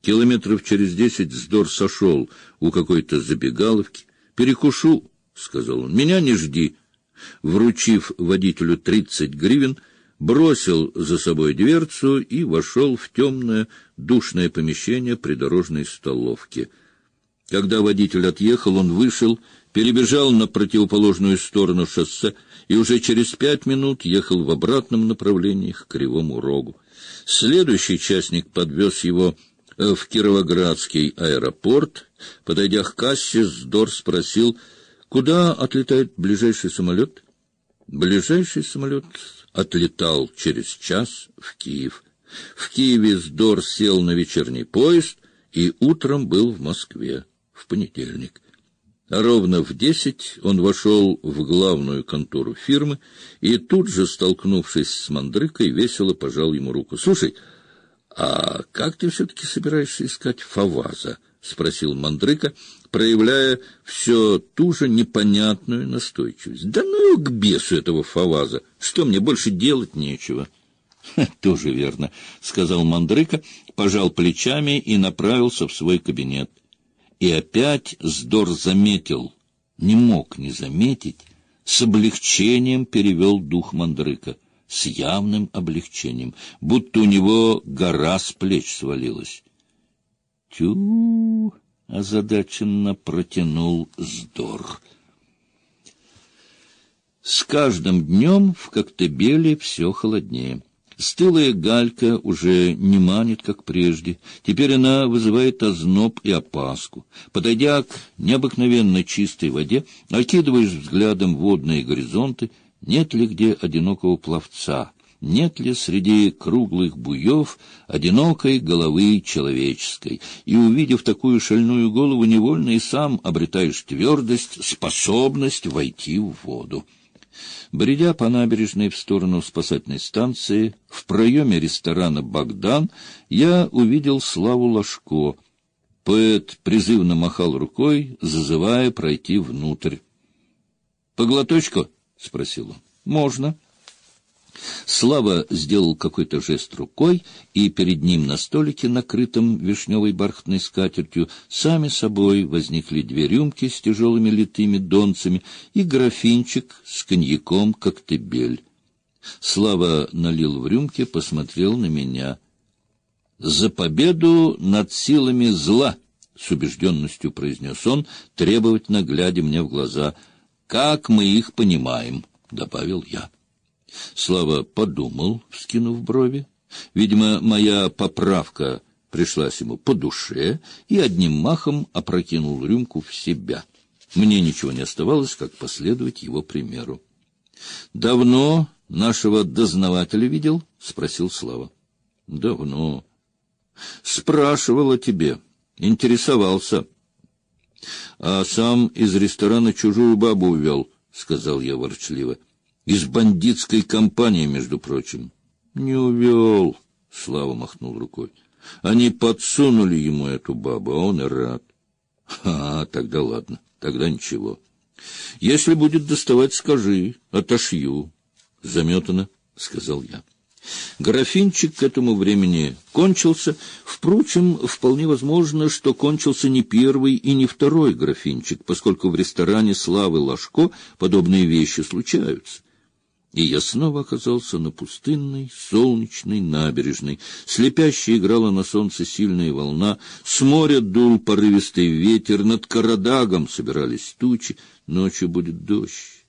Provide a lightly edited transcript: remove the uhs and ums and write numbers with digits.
Километров через 10 Здор сошел у какой-то забегаловки. «Перекушу», — сказал он, — «меня не жди». Вручив водителю 30 гривен, бросил за собой дверцу и вошел в темное душное помещение придорожной столовки. Когда водитель отъехал, он вышел, перебежал на противоположную сторону шоссе и уже через 5 минут ехал в обратном направлении к Кривому Рогу. Следующий частник подвез его в Кировоградский аэропорт. Подойдя к кассе, Здор спросил, куда отлетает ближайший самолет. Ближайший самолет отлетал через час в Киев. В Киеве Здор сел на вечерний поезд и утром был в Москве в понедельник. А ровно в 10 он вошел в главную контору фирмы и тут же, столкнувшись с Мандрыкой, весело пожал ему руку. — Слушай, а как ты все-таки собираешься искать Фаваза? — спросил Мандрыка, проявляя все ту же непонятную настойчивость. — Да ну его к бесу этого Фаваза! Что, мне больше делать нечего? — Тоже верно, — сказал Мандрыка, пожал плечами и направился в свой кабинет. И опять Здор заметил, не мог не заметить, с облегчением перевел дух Мандрыка, с явным облегчением, будто у него гора с плеч свалилась. «Тю!» — озадаченно протянул Здор. С каждым днем в Коктебеле все холоднее. Стылая галька уже не манит, как прежде. Теперь она вызывает озноб и опаску. Подойдя к необыкновенно чистой воде, окидываешь взглядом водные горизонты, нет ли где одинокого пловца, нет ли среди круглых буев одинокой головы человеческой. И, увидев такую шальную голову, невольно и сам обретаешь твердость, способность войти в воду. Бредя по набережной в сторону спасательной станции, в проеме ресторана «Богдан» я увидел Славу Ложко. Поэт призывно махал рукой, зазывая пройти внутрь. — По глоточку? — спросил он. — Можно. Слава сделал какой-то жест рукой, и перед ним на столике, накрытом вишневой бархатной скатертью, сами собой возникли 2 рюмки с тяжелыми литыми донцами и графинчик с коньяком «Коктебель». Слава налил в рюмки, посмотрел на меня. — За победу над силами зла! — с убежденностью произнес он, требовательно глядя мне в глаза. — Как мы их понимаем? — добавил я. Слава подумал, вскинув брови. Видимо, моя поправка пришлась ему по душе, и одним махом опрокинул рюмку в себя. Мне ничего не оставалось, как последовать его примеру. — Давно нашего дознавателя видел? — спросил Слава. — Давно. — Спрашивал о тебе, интересовался. — А сам из ресторана чужую бабу увел, — сказал я ворчливо. Из бандитской компании, между прочим. — Не увел, — Слава махнул рукой. Они подсунули ему эту бабу, а он и рад. — Тогда ладно, тогда ничего. Если будет доставать, скажи, отошью. — Заметано, — сказал я. Графинчик к этому времени кончился. Впрочем, вполне возможно, что кончился не первый и не второй графинчик, поскольку в ресторане Славы Ложко подобные вещи случаются. И я снова оказался на пустынной, солнечной набережной. Слепяще играла на солнце сильная волна, с моря дул порывистый ветер, над Карадагом собирались тучи, ночью будет дождь.